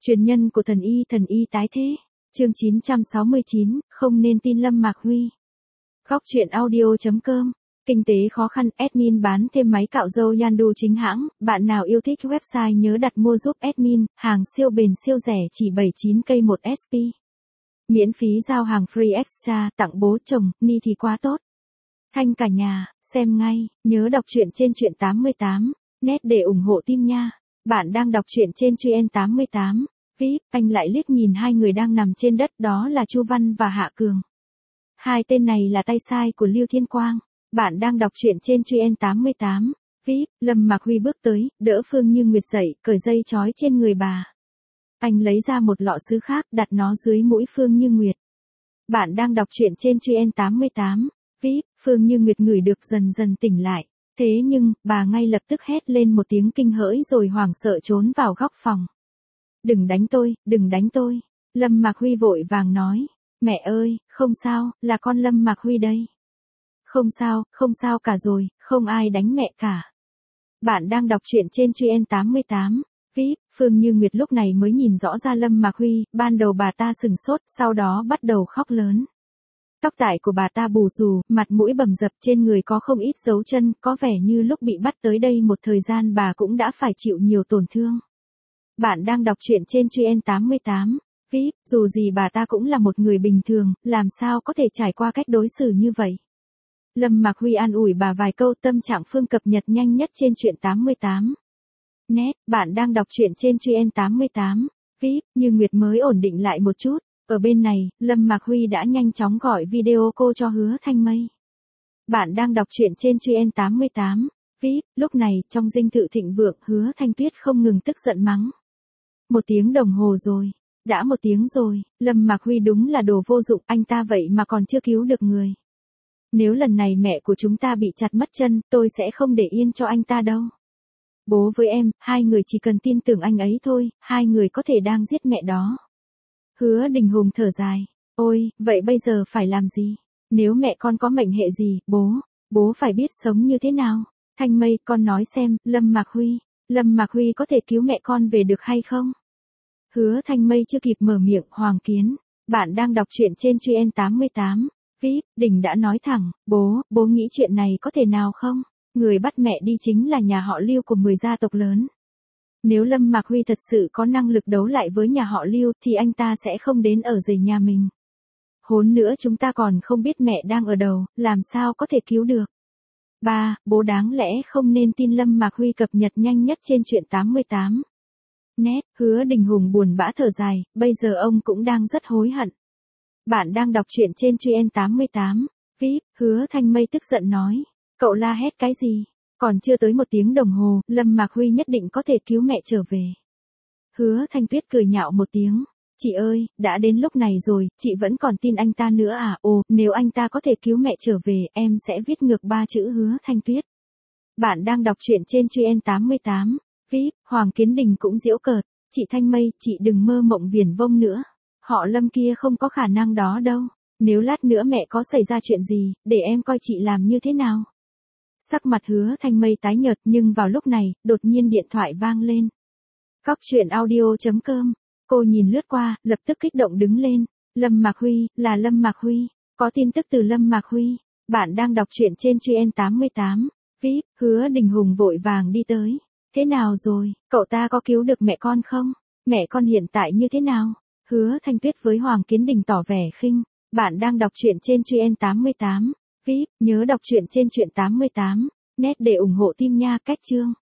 Truyền nhân của thần y tái thế. Chương 969, không nên tin Lâm Mạc Huy. Góc truyện audio.com. Kinh tế khó khăn, admin bán thêm máy cạo râu Yandu chính hãng, bạn nào yêu thích website nhớ đặt mua giúp admin, hàng siêu bền siêu rẻ chỉ 79k một SP. Miễn phí giao hàng free extra, tặng bố chồng, ni thì quá tốt. Thanh cả nhà, xem ngay, nhớ đọc truyện trên truyện 88, net để ủng hộ team nha. Bạn đang đọc truyện trên truyện 88. VIP, anh lại liếc nhìn hai người đang nằm trên đất, đó là Chu Văn và Hạ Cường. Hai tên này là tay sai của Lưu Thiên Quang. Bạn đang đọc truyện trên truyện 88. VIP, Lâm Mạc Huy bước tới, đỡ Phương Như Nguyệt dậy, cởi dây trói trên người bà. Anh lấy ra một lọ sứ khác, đặt nó dưới mũi Phương Như Nguyệt. Bạn đang đọc truyện trên truyện 88. VIP, Phương Như Nguyệt ngửi được dần dần tỉnh lại. Thế nhưng, bà ngay lập tức hét lên một tiếng kinh hãi rồi hoảng sợ trốn vào góc phòng. Đừng đánh tôi, đừng đánh tôi. Lâm Mạc Huy vội vàng nói. Mẹ ơi, không sao, là con Lâm Mạc Huy đây. Không sao cả rồi, không ai đánh mẹ cả. Bạn đang đọc truyện trên truyện 88. VIP, Phương Như Nguyệt lúc này mới nhìn rõ ra Lâm Mạc Huy, ban đầu bà ta sừng sốt, sau đó bắt đầu khóc lớn. Tóc tai của bà ta bù xù, mặt mũi bầm dập, trên người có không ít dấu chân, có vẻ như lúc bị bắt tới đây một thời gian bà cũng đã phải chịu nhiều tổn thương. Bạn đang đọc truyện trên truyện 88. VIP, dù gì bà ta cũng là một người bình thường, làm sao có thể trải qua cách đối xử như vậy. Lâm Mạc Huy an ủi bà vài câu, tâm trạng Phương cập nhật nhanh nhất trên truyện 88. Net, bạn đang đọc truyện trên truyện 88. VIP, Như Nguyệt mới ổn định lại một chút. Ở bên này, Lâm Mạc Huy đã nhanh chóng gọi video cô cho Hứa Thanh Mây. Bạn đang đọc truyện trên truyện 88. VIP, lúc này, trong dinh thự thịnh vượng, Hứa Thanh Tuyết không ngừng tức giận mắng. 1 tiếng đồng hồ rồi. Đã 1 tiếng rồi, Lâm Mạc Huy đúng là đồ vô dụng, anh ta vậy mà còn chưa cứu được người. Nếu lần này mẹ của chúng ta bị chặt mất chân, tôi sẽ không để yên cho anh ta đâu. Bố với em, hai người chỉ cần tin tưởng anh ấy thôi, hai người có thể đang giết mẹ đó. Hứa Đình Hùng thở dài. Ôi, vậy bây giờ phải làm gì? Nếu mẹ con có mệnh hệ gì, bố phải biết sống như thế nào? Thanh Mây, con nói xem, Lâm Mạc Huy có thể cứu mẹ con về được hay không? Hứa Thanh Mây chưa kịp mở miệng, Hoàng Kiến. Bạn đang đọc truyện trên truyện 88. VIP, Đình đã nói thẳng, bố nghĩ chuyện này có thể nào không? Người bắt mẹ đi chính là nhà họ Lưu của 10 gia tộc lớn. Nếu Lâm Mạc Huy thật sự có năng lực đấu lại với nhà họ Lưu thì anh ta sẽ không đến ở rể nhà mình. Hốn nữa chúng ta còn không biết mẹ đang ở đâu, làm sao có thể cứu được. Bố đáng lẽ không nên tin Lâm Mạc Huy cập nhật nhanh nhất trên truyện 88. Net, Hứa Đình Hùng buồn bã thở dài, bây giờ ông cũng đang rất hối hận. Bạn đang đọc truyện trên truyện 88. VIP, Hứa Thanh Mây tức giận nói. Cậu la hét cái gì? Còn chưa tới 1 tiếng đồng hồ, Lâm Mạc Huy nhất định có thể cứu mẹ trở về. Hứa Thanh Tuyết cười nhạo một tiếng. Chị ơi, đã đến lúc này rồi, chị vẫn còn tin anh ta nữa à? Ồ, nếu anh ta có thể cứu mẹ trở về, em sẽ viết ngược 3 chữ Hứa Thanh Tuyết. Bạn đang đọc truyện trên truyện 88. VIP, Hoàng Kiến Đình cũng giễu cợt. Chị Thanh Mây, chị đừng mơ mộng viển vông nữa. Họ Lâm kia không có khả năng đó đâu. Nếu lát nữa mẹ có xảy ra chuyện gì, để em coi chị làm như thế nào. Sắc mặt Hứa Thanh Mây tái nhợt, nhưng vào lúc này, đột nhiên điện thoại vang lên. Góc truyện audio.com. Cô nhìn lướt qua, lập tức kích động đứng lên. Lâm Mạc Huy, là Lâm Mạc Huy. Có tin tức từ Lâm Mạc Huy. Bạn đang đọc truyện trên truyện 88. VIP, Hứa Đình Hùng vội vàng đi tới. Thế nào rồi, cậu ta có cứu được mẹ con không? Mẹ con hiện tại như thế nào? Hứa Thanh Tuyết với Hoàng Kiến Đình tỏ vẻ khinh. Bạn đang đọc truyện trên truyện 88. VIP, nhớ đọc truyện trên truyện 88. Net để ủng hộ team nha, cách chương.